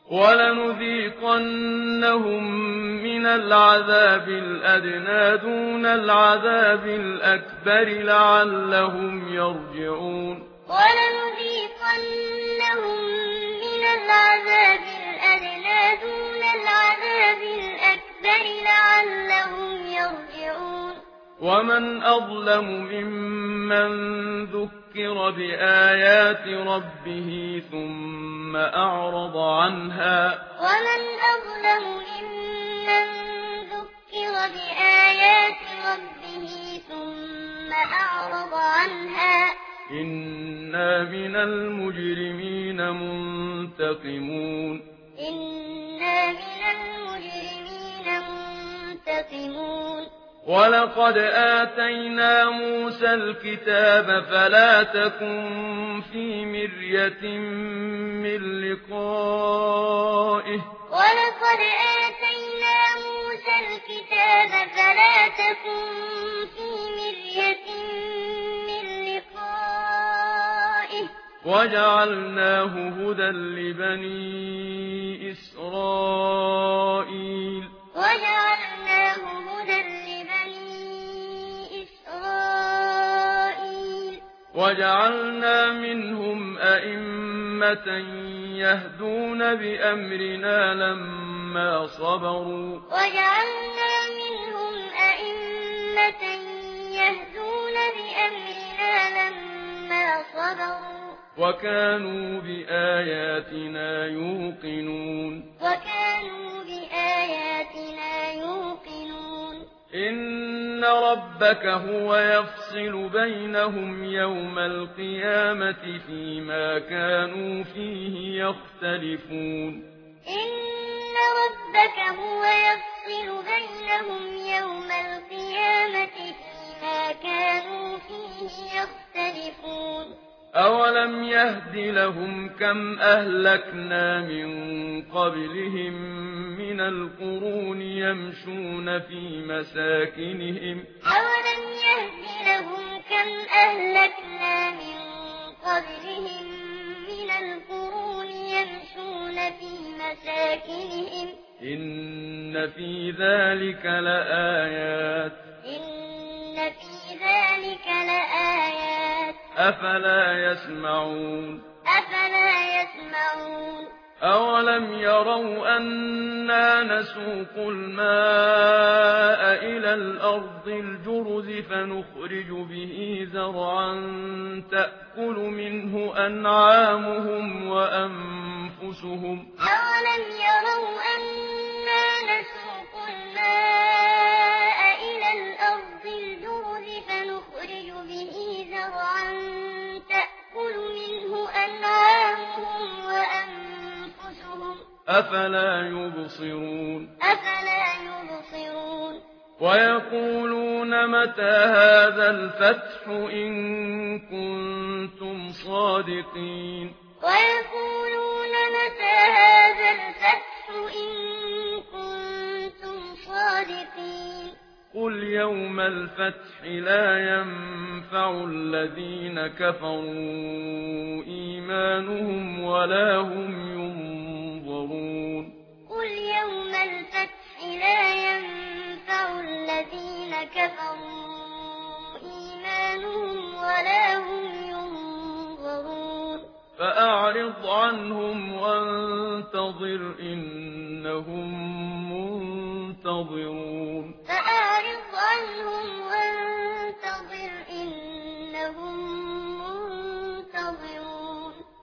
وَلَنُذِيقَنَّهُم مِّنَ الْعَذَابِ الْأَدْنَىٰ دُونَ الْعَذَابِ الْأَكْبَرِ لَعَلَّهُمْ يَرْجِعُونَ وَلَنُذِيقَنَّهُم مِّنَ الْعَذَابِ الْأَدْنَىٰ دُونَ الْعَذَابِ الْأَكْبَرِ لَعَلَّهُمْ يَرْجِعُونَ وَمَنْ أَظْلَمُ مِمَّن ذُكِّرَ بِآيَاتِ رَبِّهِ ثُمَّ أَعْرَضَ عَنْهَا وَمَنْ أَظْلَمُ مِمَّن ذُكِّرَ بِآيَاتِ رَبِّهِ ثُمَّ أَعْرَضَ عَنْهَا إِنَّا مِنَ الْمُجْرِمِينَ مُنتَقِمُونَ إِنَّا مِنَ الْمُجْرِمِينَ مُنتَقِمُونَ وَلَقَدْ آتَيْنَا مُوسَى الْكِتَابَ فَلَا تَكُن فِي مِرْيَةٍ مِّن لِّقَائِهِ وَلَقَدْ آتَيْنَا مُوسَى الْكِتَابَ فَلَا تَكُن فِي مِرْيَةٍ مِّن لِّقَائِهِ وَجَعَلْنَاهُ هُدًى لِّبَنِي إِسْرَائِيلَ وَجَعَلْنَاهُ هُدًى لِّبَنِي إِسْرَائِيلَ وَجَعَلْنَا مِنْهُمْ أَئِمَّةً يَهْدُونَ بِأَمْرِنَا لَمَّا صَبَرُوا وَجَعَلْنَا مِنْهُمْ أَئِمَّةً يَهْدُونَ بِأَمْرِنَا لَمَّا صَبَرُوا وَكَانُوا بِآيَاتِنَا يُوقِنُونَ وَكَانُوا بِآيَاتِنَا يُوقِنُونَ إِنَّ رَبَّكَ هُوَ يَفْصِلُ بَيْنَهُمْ يَوْمَ الْقِيَامَةِ فِيمَا كَانُوا فِيهِ يَخْتَلِفُونَ إِنَّ رَبَّكَ هُوَ يَفْصِلُ بَيْنَهُمْ يَوْمَ الْقِيَامَةِ فِيمَا كَانُوا فِيهِ يَخْتَلِفُونَ أَوَلَمْ يَهْدِ لَهُمْ كَمْ أَهْلَكْنَا مِن قَبْلِهِم مِّنَ الْقُرُونِ يَمْشُونَ فِي مَسَاكِنِهِمْ أَوَلَمْ يَهْدِ لَهُمْ كَمْ أَهْلَكْنَا مِن قَبْلِهِم مِّنَ الْقُرُونِ يَمْشُونَ فِي مَسَاكِنِهِمْ إِنَّ فِي ذَلِكَ لَآيَاتٍ أَفَلَا يَسْمَعُونَ أَفَلَا يَسْمَعُونَ أَوَلَمْ يَرَوْا أَنَّا نَسُوقُ الْمَاءَ إِلَى الْأَرْضِ الْجُرُزِ فَنُخْرِجُ بِهِ زَرْعًا تَأْكُلُ مِنْهُ أَنْعَامُهُمْ وَأَنفُسُهُمْ أَوَلَمْ يَرَوْا أَنَّا نَسُوقُ الْمَاءَ إِلَى الْأَرْضِ الْجُرُزِ فَنُخْرِجُ بِهِ زَرْعًا تَأْكُلُ مِنْهُ أَنْعَامُهُمْ وَأَنفُسُهُمْ أَفَلَا يُبْصِرُونَ وَيَقُولُونَ مَتَىٰ هَٰذَا الْفَتْحُ إِن كُنتُمْ صَادِقِينَ وَيَقُولُونَ مَتَىٰ هَٰذَا الْفَتْحُ إِن كُنتُمْ صَادِقِينَ قُلْ يَوْمَ الْفَتْحِ لَا يَنفَعُ الَّذِينَ كَفَرُوا إِيمَانُهُمْ وَلَا هُمْ يُنظَرُونَ قُلْ يَوْمَ الْفَتْحِ لَا يَنفَعُ الَّذِينَ كَفَرُوا إِيمَانُهُمْ وَلَا هُمْ يُنظَرُونَ فَأَعْرِضْ عَنْهُمْ وَانتَظِرْ إِنَّهُم مُّنتَظِرُونَ